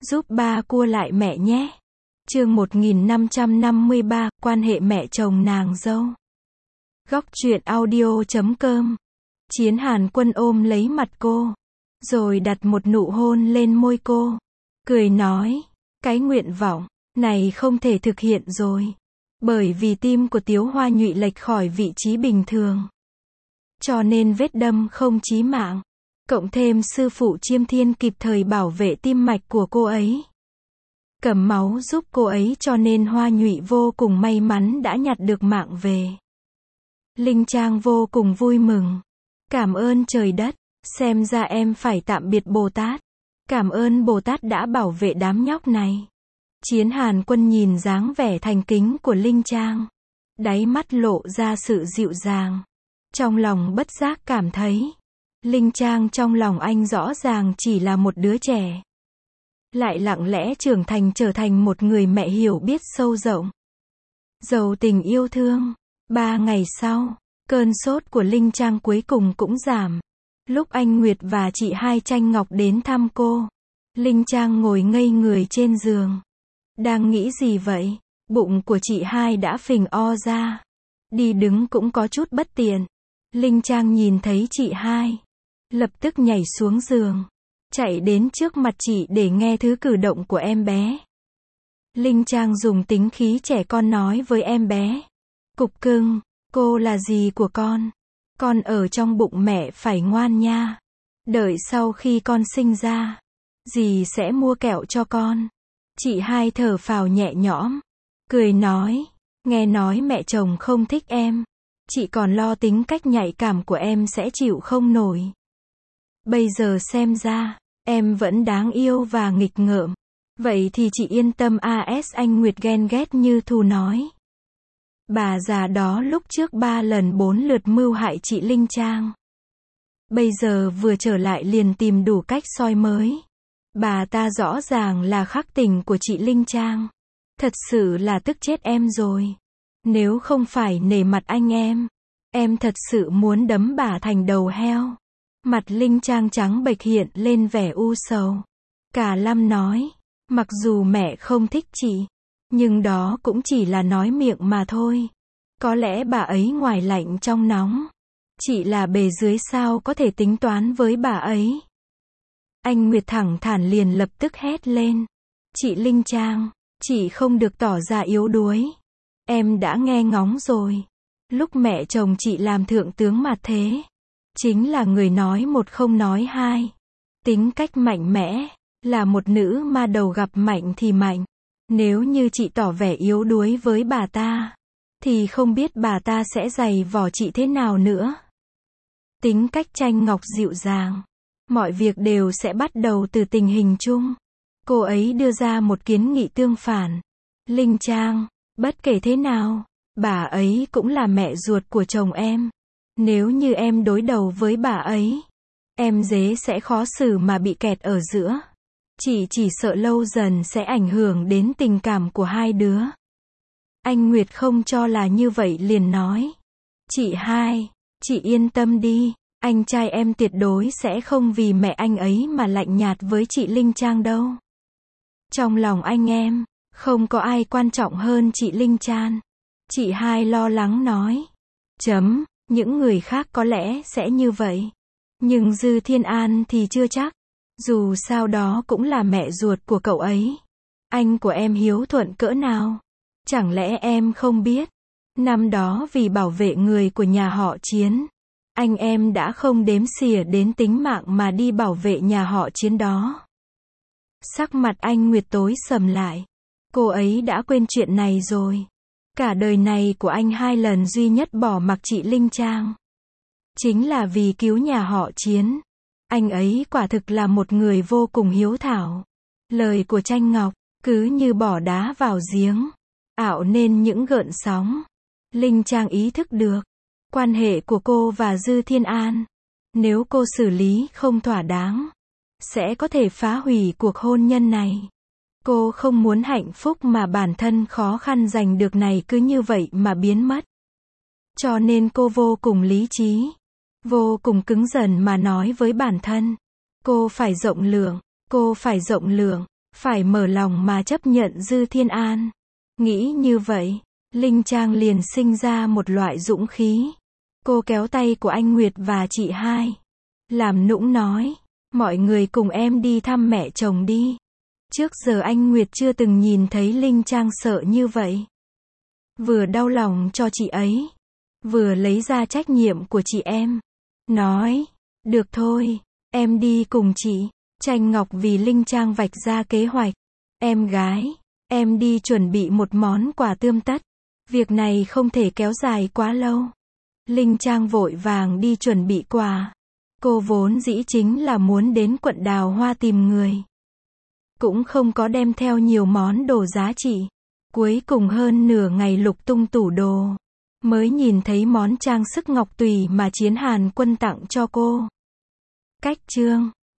giúp ba cua lại mẹ nhé. Chương 1553, quan hệ mẹ chồng nàng dâu. Góc truyện audio.com. Chiến Hàn Quân ôm lấy mặt cô, rồi đặt một nụ hôn lên môi cô, cười nói, cái nguyện vọng này không thể thực hiện rồi, bởi vì tim của Tiếu Hoa Nhụy lệch khỏi vị trí bình thường, cho nên vết đâm không chí mạng, cộng thêm sư phụ Chiêm Thiên kịp thời bảo vệ tim mạch của cô ấy, cầm máu giúp cô ấy, cho nên Hoa Nhụy vô cùng may mắn đã nhặt được mạng về. Linh Trang vô cùng vui mừng. Cảm ơn trời đất, xem ra em phải tạm biệt Bồ Tát. Cảm ơn Bồ Tát đã bảo vệ đám nhóc này. Chiến Hàn Quân nhìn dáng vẻ thành kính của Linh Trang, đáy mắt lộ ra sự dịu dàng. Trong lòng bất giác cảm thấy, Linh Trang trong lòng anh rõ ràng chỉ là một đứa trẻ, lại lặng lẽ trưởng thành trở thành một người mẹ hiểu biết sâu rộng, giàu tình yêu thương. 3 ngày sau, cơn sốt của Linh Trang cuối cùng cũng giảm. Lúc anh Nguyệt và chị Hai Tranh Ngọc đến thăm cô, Linh Trang ngồi ngây người trên giường. Đang nghĩ gì vậy? Bụng của chị Hai đã phình o ra, đi đứng cũng có chút bất tiện. Linh Trang nhìn thấy chị Hai, lập tức nhảy xuống giường, chạy đến trước mặt chị để nghe thứ cử động của em bé. Linh Trang dùng tính khí trẻ con nói với em bé, Cục cưng, cô là dì của con ở trong bụng mẹ phải ngoan nha. Đợi sau khi con sinh ra, dì sẽ mua kẹo cho con. Chị Hai thở phào nhẹ nhõm, cười nói, nghe nói mẹ chồng không thích em, chị còn lo tính cách nhạy cảm của em sẽ chịu không nổi. Bây giờ xem ra, em vẫn đáng yêu và nghịch ngợm. Vậy thì chị yên tâm as. Anh Nguyệt ghen ghét như thù nói. Bà già đó lúc trước 3 lần 4 lượt mưu hại chị Linh Trang, bây giờ vừa trở lại liền tìm đủ cách soi mới. Bà ta rõ ràng là khắc tình của chị Linh Trang. Thật sự là tức chết em rồi. Nếu không phải nể mặt anh em thật sự muốn đấm bà thành đầu heo. Mặt Linh Trang trắng bệch hiện lên vẻ u sầu. Cả Lâm nói, mặc dù mẹ không thích chị, nhưng đó cũng chỉ là nói miệng mà thôi. Có lẽ bà ấy ngoài lạnh trong nóng. Chị là bề dưới sao có thể tính toán với bà ấy. Anh Nguyệt thẳng thắn liền lập tức hét lên. Chị Linh Trang, chị không được tỏ ra yếu đuối. Em đã nghe ngóng rồi. Lúc mẹ chồng chị làm thượng tướng mà thế, chính là người nói một không nói hai. Tính cách mạnh mẽ, là một nữ ma đầu gặp mạnh thì mạnh. Nếu như chị tỏ vẻ yếu đuối với bà ta, thì không biết bà ta sẽ giày vò chị thế nào nữa. Tính cách Tranh Ngọc dịu dàng, mọi việc đều sẽ bắt đầu từ tình hình chung. Cô ấy đưa ra một kiến nghị tương phản. Linh Trang, bất kể thế nào, bà ấy cũng là mẹ ruột của chồng em. Nếu như em đối đầu với bà ấy, em dễ sẽ khó xử mà bị kẹt ở giữa. Chị chỉ sợ lâu dần sẽ ảnh hưởng đến tình cảm của hai đứa. Anh Nguyệt không cho là như vậy liền nói. Chị Hai, chị yên tâm đi, anh trai em tuyệt đối sẽ không vì mẹ anh ấy mà lạnh nhạt với chị Linh Trang đâu. Trong lòng anh em, không có ai quan trọng hơn chị Linh Trang. Chị Hai lo lắng nói. Những người khác có lẽ sẽ như vậy, nhưng Dư Thiên An thì chưa chắc. Dù sao đó cũng là mẹ ruột của cậu ấy. Anh của em hiếu thuận cỡ nào? Chẳng lẽ em không biết? Năm đó vì bảo vệ người của nhà họ Chiến, anh em đã không đếm xỉa đến tính mạng mà đi bảo vệ nhà họ Chiến đó. Sắc mặt anh Nguyệt tối sầm lại. Cô ấy đã quên chuyện này rồi. Cả đời này của anh 2 lần duy nhất bỏ mặc chị Linh Trang, chính là vì cứu nhà họ Chiến. Anh ấy quả thực là một người vô cùng hiếu thảo. Lời của Tranh Ngọc, cứ như bỏ đá vào giếng, ảo nên những gợn sóng. Linh Trang ý thức được, quan hệ của cô và Dư Thiên An, nếu cô xử lý không thỏa đáng, sẽ có thể phá hủy cuộc hôn nhân này. Cô không muốn hạnh phúc mà bản thân khó khăn giành được này cứ như vậy mà biến mất. Cho nên cô vô cùng lý trí, vô cùng cứng rắn mà nói với bản thân. Cô phải rộng lượng, phải mở lòng mà chấp nhận Dư Thiên An. Nghĩ như vậy, Linh Trang liền sinh ra một loại dũng khí. Cô kéo tay của anh Nguyệt và chị hai. Làm nũng nói, mọi người cùng em đi thăm mẹ chồng đi. Trước giờ anh Nguyệt chưa từng nhìn thấy Linh Trang sợ như vậy. Vừa đau lòng cho chị ấy, vừa lấy ra trách nhiệm của chị em. Nói, được thôi, em đi cùng chị. Tranh Ngọc vì Linh Trang vạch ra kế hoạch. Em gái, em đi chuẩn bị một món quà tươm tất. Việc này không thể kéo dài quá lâu. Linh Trang vội vàng đi chuẩn bị quà. Cô vốn dĩ chính là muốn đến quận Đào Hoa tìm người. Cũng không có đem theo nhiều món đồ giá trị. Cuối cùng hơn nửa ngày lục tung tủ đồ, mới nhìn thấy món trang sức ngọc tùy mà Chiến Hàn Quân tặng cho cô. Cách chương